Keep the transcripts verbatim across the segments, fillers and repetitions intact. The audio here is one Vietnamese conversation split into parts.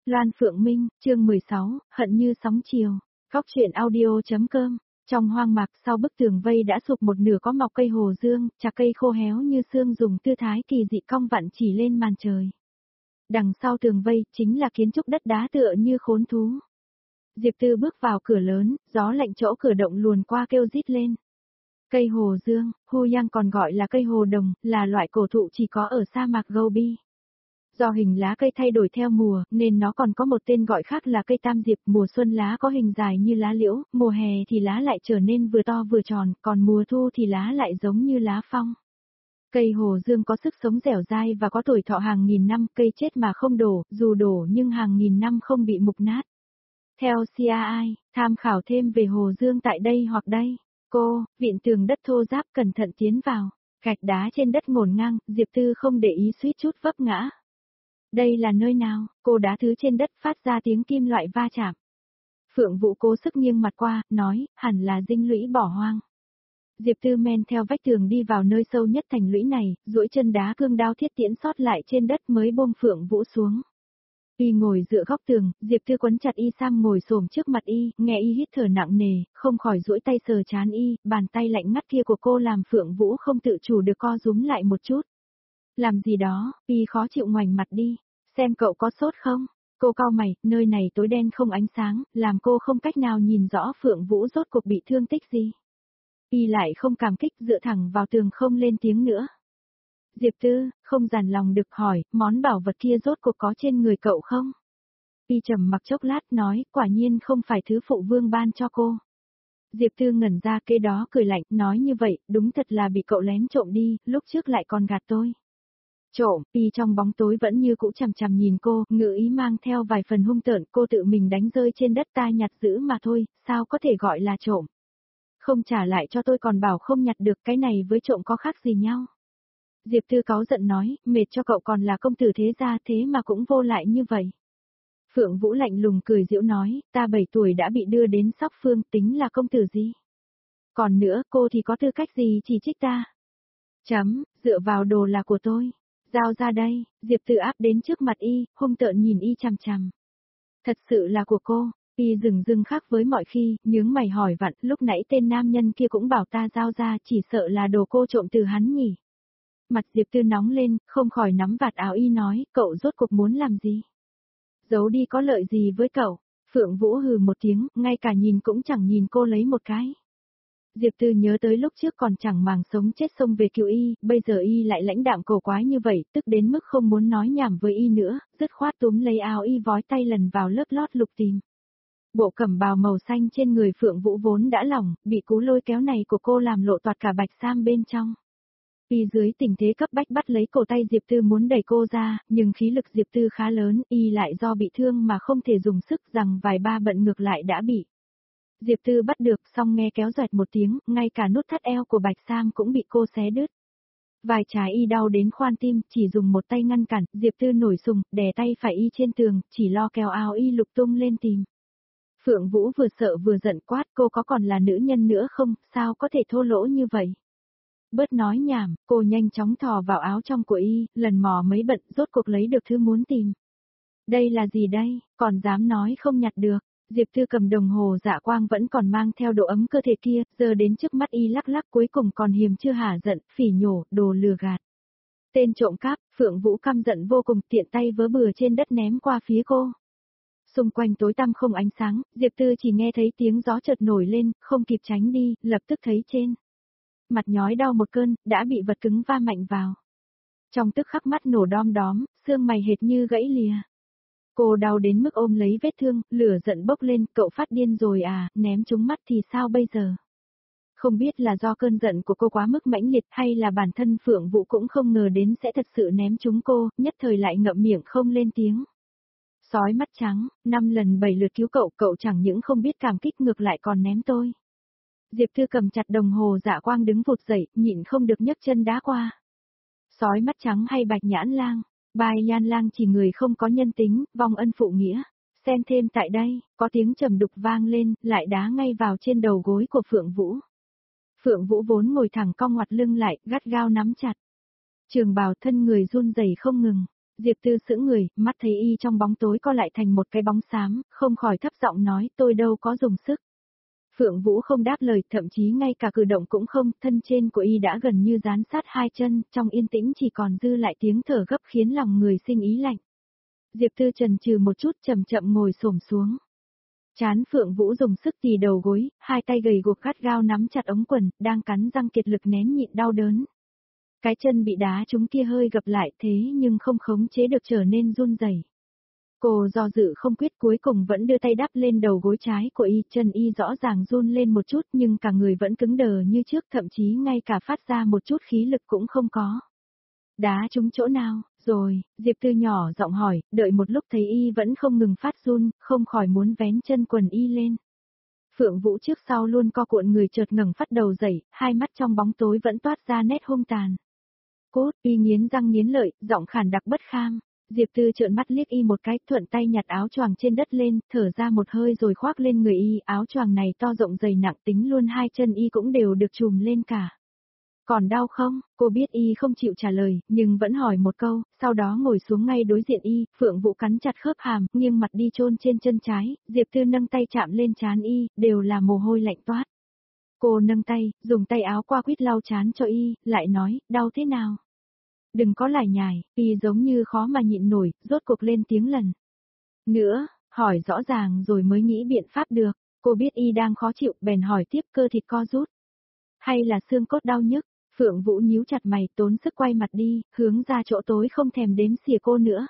Loan Phượng Minh, chương mười sáu, hận như sóng chiều. Góc truyện audio.com. Trong hoang mạc sau bức tường vây đã sụp một nửa có mọc cây hồ dương, chà cây khô héo như xương dùng tư thái kỳ dị cong vặn chỉ lên màn trời. Đằng sau tường vây chính là kiến trúc đất đá tựa như khốn thú. Diệp Tư bước vào cửa lớn, gió lạnh chỗ cửa động luồn qua kêu rít lên. Cây hồ dương, Hu Yang còn gọi là cây hồ đồng, là loại cổ thụ chỉ có ở sa mạc Gobi. Do hình lá cây thay đổi theo mùa, nên nó còn có một tên gọi khác là cây tam diệp. Mùa xuân lá có hình dài như lá liễu, mùa hè thì lá lại trở nên vừa to vừa tròn, còn mùa thu thì lá lại giống như lá phong. Cây hồ dương có sức sống dẻo dai và có tuổi thọ hàng nghìn năm, cây chết mà không đổ, dù đổ nhưng hàng nghìn năm không bị mục nát. Theo xê a i, tham khảo thêm về hồ dương tại đây hoặc đây. Cô, vịn tường đất thô ráp cẩn thận tiến vào, gạch đá trên đất ngổn ngang, Diệp Tư không để ý suýt chút vấp ngã. Đây là nơi nào? Cô đá thứ trên đất phát ra tiếng kim loại va chạm. Phượng Vũ cố sức nghiêng mặt qua, nói, hẳn là dinh lũy bỏ hoang. Diệp Tư men theo vách tường đi vào nơi sâu nhất thành lũy này, duỗi chân đá cương đao thiết tiễn sót lại trên đất mới buông Phượng Vũ xuống. Y ngồi dựa góc tường, Diệp Tư quấn chặt Y Sam ngồi xổm trước mặt Y, nghe Y hít thở nặng nề, không khỏi duỗi tay sờ trán Y, bàn tay lạnh ngắt kia của cô làm Phượng Vũ không tự chủ được co rúm lại một chút. Làm gì đó, Y khó chịu ngoảnh mặt đi, xem cậu có sốt không? Cô cau mày, nơi này tối đen không ánh sáng, làm cô không cách nào nhìn rõ Phượng Vũ rốt cuộc bị thương tích gì. Y lại không cảm kích, dựa thẳng vào tường không lên tiếng nữa. Diệp Tư, không dằn lòng được hỏi, món bảo vật kia rốt cuộc có trên người cậu không? Y trầm mặc chốc lát nói, quả nhiên không phải thứ phụ vương ban cho cô. Diệp Tư ngẩn ra kế đó cười lạnh, nói như vậy, đúng thật là bị cậu lén trộm đi, lúc trước lại còn gạt tôi. Trộm, Y trong bóng tối vẫn như cũ chằm chằm nhìn cô, ngữ ý mang theo vài phần hung tợn, cô tự mình đánh rơi trên đất ta nhặt giữ mà thôi, sao có thể gọi là trộm. Không trả lại cho tôi còn bảo không nhặt được, cái này với trộm có khác gì nhau. Diệp Tư cáu giận nói, mệt cho cậu còn là công tử thế gia thế mà cũng vô lại như vậy. Phượng Vũ lạnh lùng cười giễu nói, ta bảy tuổi đã bị đưa đến Sóc Phương, tính là công tử gì? Còn nữa, cô thì có tư cách gì chỉ trích ta? Chấm, dựa vào đồ là của tôi. Giao ra đây, Diệp Tư áp đến trước mặt Y, hung tợn nhìn Y chằm chằm. Thật sự là của cô. Y dừng dừng khác với mọi khi, nhướng mày hỏi vặn, lúc nãy tên nam nhân kia cũng bảo ta giao ra, chỉ sợ là đồ cô trộm từ hắn nhỉ. Mặt Diệp Tư nóng lên, không khỏi nắm vạt áo Y nói, cậu rốt cuộc muốn làm gì? Giấu đi có lợi gì với cậu? Phượng Vũ hừ một tiếng, ngay cả nhìn cũng chẳng nhìn cô lấy một cái. Diệp Tư nhớ tới lúc trước còn chẳng màng sống chết xông về cứu Y, bây giờ Y lại lãnh đạm cổ quái như vậy, tức đến mức không muốn nói nhảm với Y nữa, dứt khoát túm lấy áo Y vói tay lần vào lớp lót lục tìm. Bộ cẩm bào màu xanh trên người Phượng Vũ vốn đã lỏng, bị cú lôi kéo này của cô làm lộ toạc cả bạch sam bên trong. Y dưới tình thế cấp bách bắt lấy cổ tay Diệp Tư muốn đẩy cô ra, nhưng khí lực Diệp Tư khá lớn, Y lại do bị thương mà không thể dùng sức rằng vài ba bận ngược lại đã bị. Diệp Tư bắt được, xong nghe kéo doẹt một tiếng, ngay cả nút thắt eo của bạch sam cũng bị cô xé đứt. Vài trái Y đau đến khoan tim, chỉ dùng một tay ngăn cản, Diệp Tư nổi sùng, đè tay phải Y trên tường, chỉ lo kéo áo Y lục tung lên tìm. Phượng Vũ vừa sợ vừa giận quát, cô có còn là nữ nhân nữa không, sao có thể thô lỗ như vậy? Bớt nói nhảm, cô nhanh chóng thò vào áo trong của Y, lần mò mấy bận, rốt cuộc lấy được thứ muốn tìm. Đây là gì đây, còn dám nói không nhặt được. Diệp Tư cầm đồng hồ dạ quang vẫn còn mang theo độ ấm cơ thể kia, giờ đến trước mắt Y lắc lắc cuối cùng còn hiềm chưa hả giận, phỉ nhổ, đồ lừa gạt. Tên trộm cắp, Phượng Vũ căm giận vô cùng, tiện tay vớ bừa trên đất ném qua phía cô. Xung quanh tối tăm không ánh sáng, Diệp Tư chỉ nghe thấy tiếng gió chợt nổi lên, không kịp tránh đi, lập tức thấy trên mặt nhói đau một cơn, đã bị vật cứng va mạnh vào. Trong tức khắc mắt nổ đom đóm, xương mày hệt như gãy lìa. Cô đau đến mức ôm lấy vết thương, lửa giận bốc lên, cậu phát điên rồi à, ném trúng mắt thì sao bây giờ? Không biết là do cơn giận của cô quá mức mãnh liệt hay là bản thân Phượng Vũ cũng không ngờ đến sẽ thật sự ném trúng cô, nhất thời lại ngậm miệng không lên tiếng. Sói mắt trắng, năm lần bảy lượt cứu cậu, cậu chẳng những không biết cảm kích ngược lại còn ném tôi. Diệp Tư cầm chặt đồng hồ dạ quang đứng vụt dậy, nhịn không được nhấc chân đá qua. Sói mắt trắng hay bạch nhãn lang, Bai Yan Lang chỉ người không có nhân tính, vong ân phụ nghĩa. Xem thêm tại đây, có tiếng trầm đục vang lên, lại đá ngay vào trên đầu gối của Phượng Vũ. Phượng Vũ vốn ngồi thẳng cong ngoặt lưng lại, gắt gao nắm chặt. Trường bào thân người run rẩy không ngừng. Diệp Tư sững người, mắt thấy y trong bóng tối co lại thành một cái bóng xám, không khỏi thấp giọng nói tôi đâu có dùng sức. Phượng Vũ không đáp lời, thậm chí ngay cả cử động cũng không, thân trên của y đã gần như dán sát hai chân, trong yên tĩnh chỉ còn dư lại tiếng thở gấp khiến lòng người sinh ý lạnh. Diệp Tư chần chừ một chút chậm chậm ngồi xổm xuống. Chán Phượng Vũ dùng sức tì đầu gối, hai tay gầy guộc gắt gao nắm chặt ống quần, đang cắn răng kiệt lực nén nhịn đau đớn. Cái chân bị đá trúng kia hơi gập lại thế nhưng không khống chế được trở nên run rẩy. Cô do dự không quyết cuối cùng vẫn đưa tay đắp lên đầu gối trái của y, chân y rõ ràng run lên một chút nhưng cả người vẫn cứng đờ như trước, thậm chí ngay cả phát ra một chút khí lực cũng không có. Đá trúng chỗ nào, rồi, Diệp Tư nhỏ giọng hỏi, đợi một lúc thấy y vẫn không ngừng phát run, không khỏi muốn vén chân quần y lên. Phượng Vũ trước sau luôn co cuộn người chợt ngẩng phát đầu dậy, hai mắt trong bóng tối vẫn toát ra nét hung tàn. Cốt, y nghiến răng nghiến lợi, giọng khàn đặc bất kham. Diệp Tư trợn mắt liếc y một cái, thuận tay nhặt áo choàng trên đất lên, thở ra một hơi rồi khoác lên người y, áo choàng này to rộng dày nặng tính luôn hai chân y cũng đều được trùm lên cả. Còn đau không? Cô biết y không chịu trả lời, nhưng vẫn hỏi một câu, sau đó ngồi xuống ngay đối diện y, Phượng Vũ cắn chặt khớp hàm, nghiêng mặt đi chôn trên chân trái, Diệp Tư nâng tay chạm lên trán y, đều là mồ hôi lạnh toát. Cô nâng tay, dùng tay áo qua quýt lau trán cho y, lại nói, đau thế nào? Đừng có lải nhải, y giống như khó mà nhịn nổi, rốt cuộc lên tiếng lần nữa, hỏi rõ ràng rồi mới nghĩ biện pháp được. Cô biết y đang khó chịu, bèn hỏi tiếp, cơ thịt co rút, hay là xương cốt đau nhức? Phượng Vũ nhíu chặt mày, tốn sức quay mặt đi, hướng ra chỗ tối không thèm đếm xỉa cô nữa.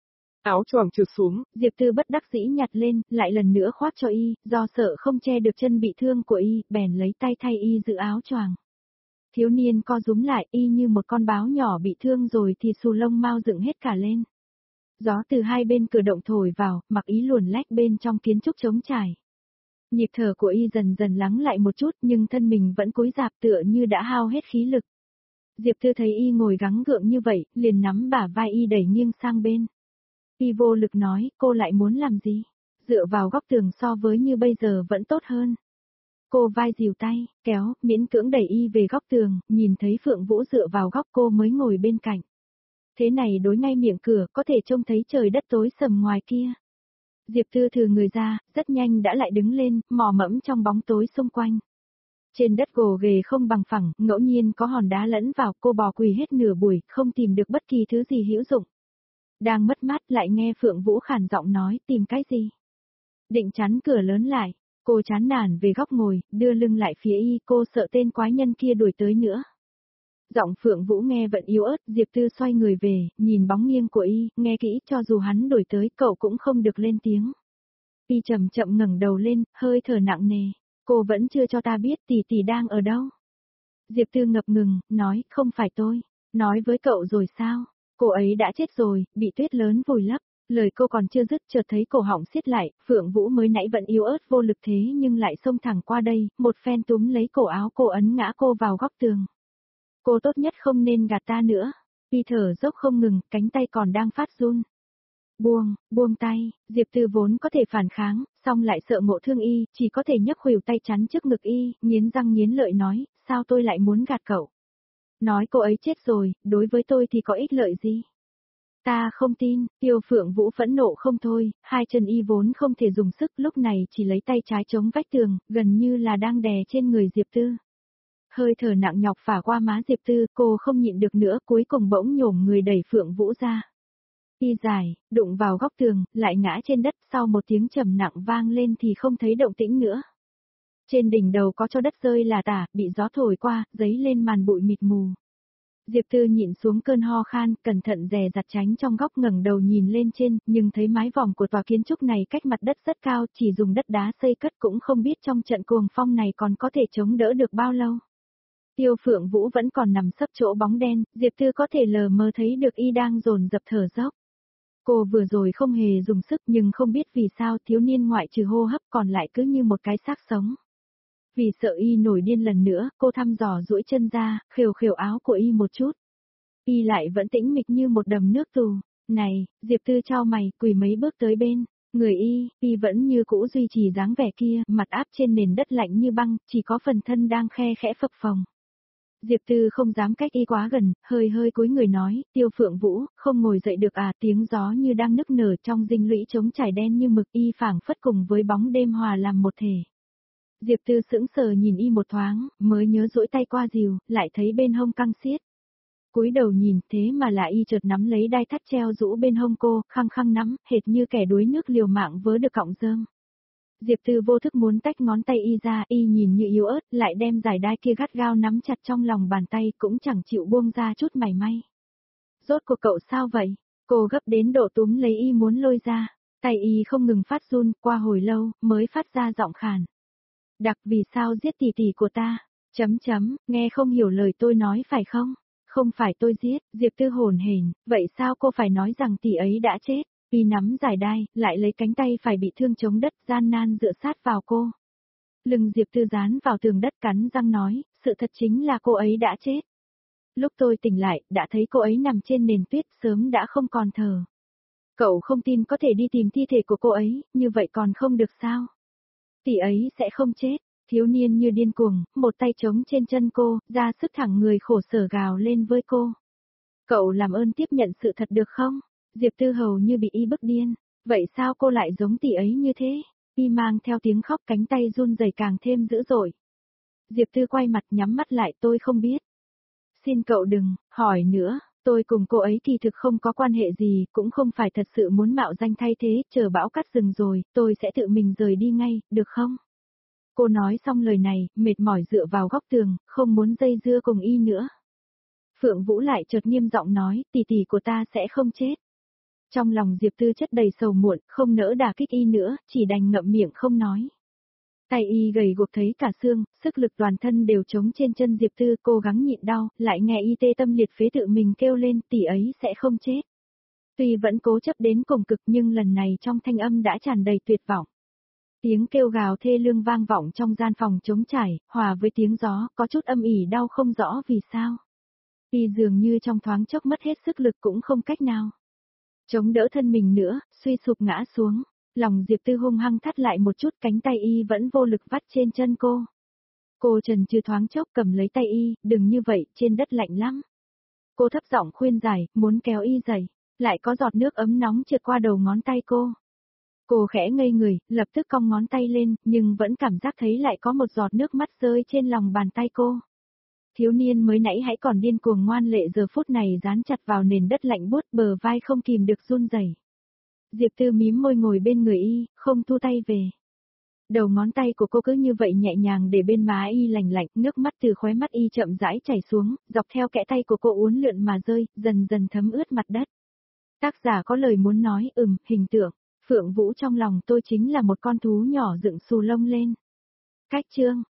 Áo choàng trượt xuống, Diệp Tư bất đắc dĩ nhặt lên, lại lần nữa khoác cho y, do sợ không che được chân bị thương của y, bèn lấy tay thay y giữ áo choàng. Thiếu niên co rúm lại, y như một con báo nhỏ bị thương rồi thì xù lông mau dựng hết cả lên. Gió từ hai bên cửa động thổi vào, mặc ý luồn lách bên trong kiến trúc trống trải. Nhịp thở của y dần dần lắng lại một chút nhưng thân mình vẫn cúi rạp tựa như đã hao hết khí lực. Diệp Tư thấy y ngồi gắng gượng như vậy, liền nắm bả vai y đẩy nghiêng sang bên. Y vô lực nói, cô lại muốn làm gì? Dựa vào góc tường so với như bây giờ vẫn tốt hơn. Cô vai dìu tay, kéo, miễn cưỡng đẩy y về góc tường, nhìn thấy Phượng Vũ dựa vào góc cô mới ngồi bên cạnh. Thế này đối ngay miệng cửa, có thể trông thấy trời đất tối sầm ngoài kia. Diệp Tư thừ người ra, rất nhanh đã lại đứng lên, mò mẫm trong bóng tối xung quanh. Trên đất gồ ghề không bằng phẳng, ngẫu nhiên có hòn đá lẫn vào, cô bò quỳ hết nửa buổi, không tìm được bất kỳ thứ gì hữu dụng. Đang mất mát lại nghe Phượng Vũ khàn giọng nói, tìm cái gì? Định chắn cửa lớn lại, cô chán nản về góc ngồi, đưa lưng lại phía y, cô sợ tên quái nhân kia đuổi tới nữa. Giọng Phượng Vũ nghe vẫn yếu ớt, Diệp Tư xoay người về, nhìn bóng nghiêng của y, nghe kỹ, cho dù hắn đuổi tới, cậu cũng không được lên tiếng. Y chậm chậm ngẩng đầu lên, hơi thở nặng nề, cô vẫn chưa cho ta biết tỷ tỷ đang ở đâu. Diệp Tư ngập ngừng, nói, không phải tôi, nói với cậu rồi sao, cô ấy đã chết rồi, bị tuyết lớn vùi lấp. Lời cô còn chưa dứt chợt thấy cổ họng siết lại, Phượng Vũ mới nãy vẫn yếu ớt vô lực thế nhưng lại xông thẳng qua đây, một phen túm lấy cổ áo cô ấn ngã cô vào góc tường. Cô tốt nhất không nên gạt ta nữa. Y thở dốc không ngừng, cánh tay còn đang phát run. Buông, buông tay, Diệp Tư vốn có thể phản kháng, song lại sợ ngộ thương y, chỉ có thể nhấc khuỷu tay chắn trước ngực y, nghiến răng nghiến lợi nói, sao tôi lại muốn gạt cậu? Nói cô ấy chết rồi, đối với tôi thì có ích lợi gì? Ta không tin, Tiêu Phượng Vũ phẫn nộ không thôi, hai chân y vốn không thể dùng sức lúc này chỉ lấy tay trái chống vách tường, gần như là đang đè trên người Diệp Tư. Hơi thở nặng nhọc phả qua má Diệp Tư, cô không nhịn được nữa, cuối cùng bỗng nhổm người đẩy Phượng Vũ ra. Y dài, đụng vào góc tường, lại ngã trên đất, sau một tiếng trầm nặng vang lên thì không thấy động tĩnh nữa. Trên đỉnh đầu có cho đất rơi là tả, bị gió thổi qua, giấy lên màn bụi mịt mù. Diệp Tư nhịn xuống cơn ho khan, cẩn thận dè dặt tránh trong góc ngẩng đầu nhìn lên trên, nhưng thấy mái vòm của tòa kiến trúc này cách mặt đất rất cao, chỉ dùng đất đá xây cất cũng không biết trong trận cuồng phong này còn có thể chống đỡ được bao lâu. Tiêu Phượng Vũ vẫn còn nằm sấp chỗ bóng đen, Diệp Tư có thể lờ mờ thấy được y đang dồn dập thở dốc. Cô vừa rồi không hề dùng sức nhưng không biết vì sao thiếu niên ngoại trừ hô hấp còn lại cứ như một cái xác sống. Vì sợ y nổi điên lần nữa, cô thăm dò duỗi chân ra, khều khều áo của y một chút. Y lại vẫn tĩnh mịch như một đầm nước tù. Này, Diệp Tư chau mày, quỳ mấy bước tới bên. Người y, y vẫn như cũ duy trì dáng vẻ kia, mặt áp trên nền đất lạnh như băng, chỉ có phần thân đang khe khẽ phập phồng. Diệp Tư không dám cách y quá gần, hơi hơi cúi người nói, Tiêu Phượng Vũ, không ngồi dậy được à, tiếng gió như đang nức nở trong dinh lũy trống trải đen như mực, y phảng phất cùng với bóng đêm hòa làm một thể. Diệp Tư sững sờ nhìn y một thoáng, mới nhớ duỗi tay qua dìu, lại thấy bên hông căng xiết. Cúi đầu nhìn, thế mà là y chợt nắm lấy đai thắt treo rũ bên hông cô, khăng khăng nắm, hệt như kẻ đuối nước liều mạng vớ được cọng rơm. Diệp Tư vô thức muốn tách ngón tay y ra, y nhìn như yếu ớt, lại đem giải đai kia gắt gao nắm chặt trong lòng bàn tay, cũng chẳng chịu buông ra chút mảy may. Rốt cuộc cậu sao vậy? Cô gấp đến độ túm lấy y muốn lôi ra, tay y không ngừng phát run, qua hồi lâu, mới phát ra giọng khàn. Đặc vì sao giết tỷ tỷ của ta? Chấm chấm, nghe không hiểu lời tôi nói phải không? Không phải tôi giết, Diệp Tư hồn hển, vậy sao cô phải nói rằng tỷ ấy đã chết? Y nắm giải đai, lại lấy cánh tay phải bị thương chống đất gian nan dựa sát vào cô. Lưng Diệp Tư dán vào tường đất cắn răng nói, sự thật chính là cô ấy đã chết. Lúc tôi tỉnh lại, đã thấy cô ấy nằm trên nền tuyết sớm đã không còn thở. Cậu không tin có thể đi tìm thi thể của cô ấy, như vậy còn không được sao? Tỷ ấy sẽ không chết. Thiếu niên như điên cuồng, một tay trống trên chân cô, ra sức thẳng người khổ sở gào lên với cô. Cậu làm ơn tiếp nhận sự thật được không? Diệp Tư hầu như bị y bức điên. Vậy sao cô lại giống tỷ ấy như thế? Y mang theo tiếng khóc, cánh tay run rẩy càng thêm dữ dội. Diệp Tư quay mặt nhắm mắt lại, tôi không biết. Xin cậu đừng, hỏi nữa, tôi cùng cô ấy kỳ thực không có quan hệ gì, cũng không phải thật sự muốn mạo danh thay thế, chờ bão cắt rừng rồi, tôi sẽ tự mình rời đi ngay, được không? Cô nói xong lời này, mệt mỏi dựa vào góc tường, không muốn dây dưa cùng y nữa. Phượng Vũ lại chợt nghiêm giọng nói, tỷ tỷ của ta sẽ không chết. Trong lòng Diệp Tư chất đầy sầu muộn, không nỡ đả kích y nữa, chỉ đành ngậm miệng không nói. Tay y gầy guộc thấy cả xương, sức lực toàn thân đều trống trên chân Diệp Tư, cố gắng nhịn đau, lại nghe y tê tâm liệt phế tự mình kêu lên, tỷ ấy sẽ không chết. Tuy vẫn cố chấp đến cùng cực nhưng lần này trong thanh âm đã tràn đầy tuyệt vọng. Tiếng kêu gào thê lương vang vọng trong gian phòng trống trải, hòa với tiếng gió, có chút âm ỉ đau không rõ vì sao. Y dường như trong thoáng chốc mất hết sức lực cũng không cách nào chống đỡ thân mình nữa, suy sụp ngã xuống. Lòng Diệp Tư hung hăng thắt lại một chút, cánh tay y vẫn vô lực vắt trên chân cô. Cô trần trừ thoáng chốc cầm lấy tay y, đừng như vậy, trên đất lạnh lắm. Cô thấp giọng khuyên giải, muốn kéo y dậy, lại có giọt nước ấm nóng trượt qua đầu ngón tay cô. Cô khẽ ngây người, lập tức cong ngón tay lên, nhưng vẫn cảm giác thấy lại có một giọt nước mắt rơi trên lòng bàn tay cô. Thiếu niên mới nãy hãy còn điên cuồng ngoan lệ giờ phút này dán chặt vào nền đất lạnh buốt, bờ vai không kìm được run rẩy. Diệp Tư mím môi ngồi bên người y, không thu tay về. Đầu ngón tay của cô cứ như vậy nhẹ nhàng để bên má y lành lạnh, nước mắt từ khóe mắt y chậm rãi chảy xuống, dọc theo kẽ tay của cô uốn lượn mà rơi, dần dần thấm ướt mặt đất. Tác giả có lời muốn nói, ừm, hình tượng. Phượng Vũ trong lòng tôi chính là một con thú nhỏ dựng xù lông lên. Cách chương.